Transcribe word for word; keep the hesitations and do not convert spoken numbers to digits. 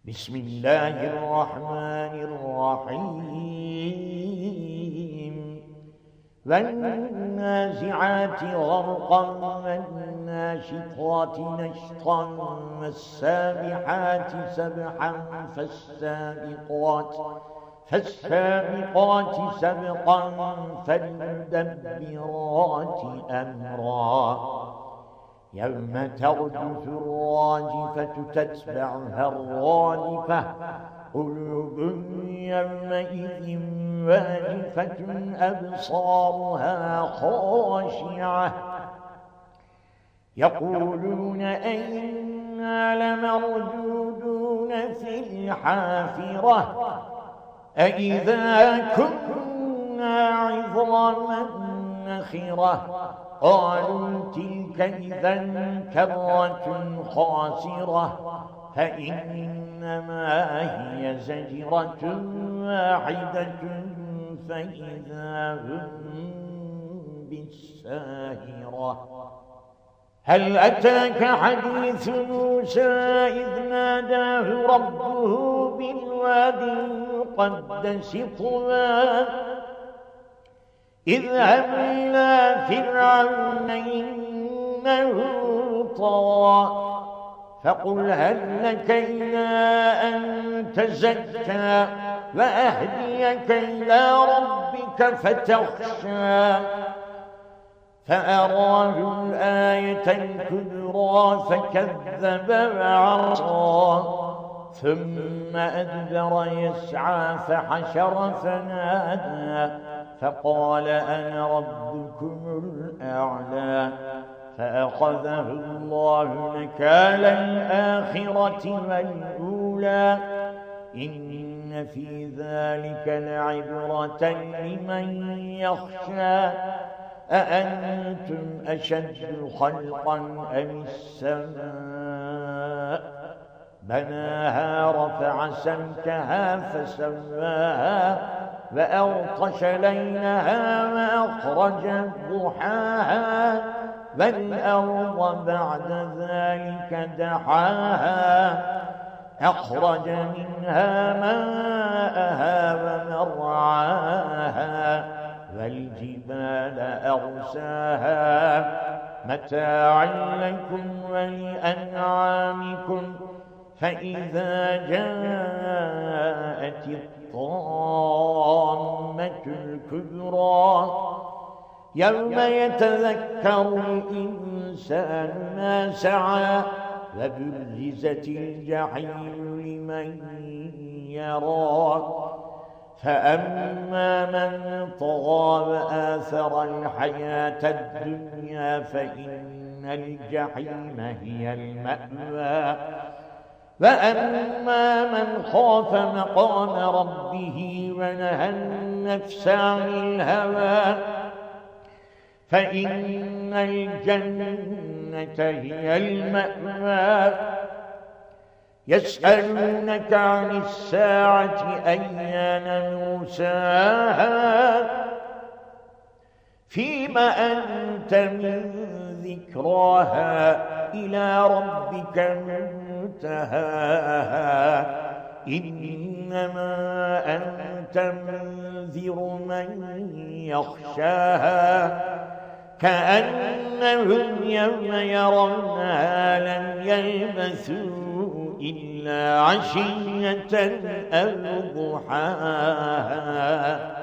بسم الله الرحمن الرحيم والنازعات غرقا والناشطات نشطا والسابحات سبحا فالسابقات فالسابقات سبقا فالمدبرات أمرا يوم ترجف الراجفة تتبعها الرادفة قلوب يومئذ واجفة أبصارها خاشعة يقولون أئنا لمردودون في الحافرة أئذا كنا عظاما نخرة قالوا تلك إذا كرة خاسرة فإنما هي زجرة واحدة فإذا هم بالساهرة هل أتاك حديث موسى إذ ناداه ربه بالوادي المقدس طوى اذهب إلى فرعون إنه طغى فقل هل لك إلى أن تزكى وأهديك إلى ربك فتخشى فأراه الآية الكبرى فكذب وعصى ثم أدبر يسعى فحشر فنادى فقال أنا ربكم الأعلى فأخذه الله نكال الآخرة والأولى إن في ذلك لعبرة لمن يخشى أأنتم أشد خلقا أم السماء بناها رفع سمكها فسواها وأغطش ليلها وأخرج ضحاها والأرض بعد ذلك دحاها أخرج منها ماءها ومرعاها والجبال أرساها متاعا لكم ولأنعامكم فإذا جاءت الطامة الكبرى يوم يتذكر الإنسان ما سعى وبرزت الجحيم لمن يرى فأما من طغى وآثر الحياة الدنيا فإن الجحيم هي المأوى وأما من خاف مقام ربه ونهى النفس عن الهوى فإن الجنة هي المأوى يسألونك عن الساعة أيان مرساها فيما أنت من ذكراها إلى ربك منتهاها إنما أنت منذر من يخشاها كأنهم يوم يرونها لم يلبثوا إلا عشية أو ضحاها.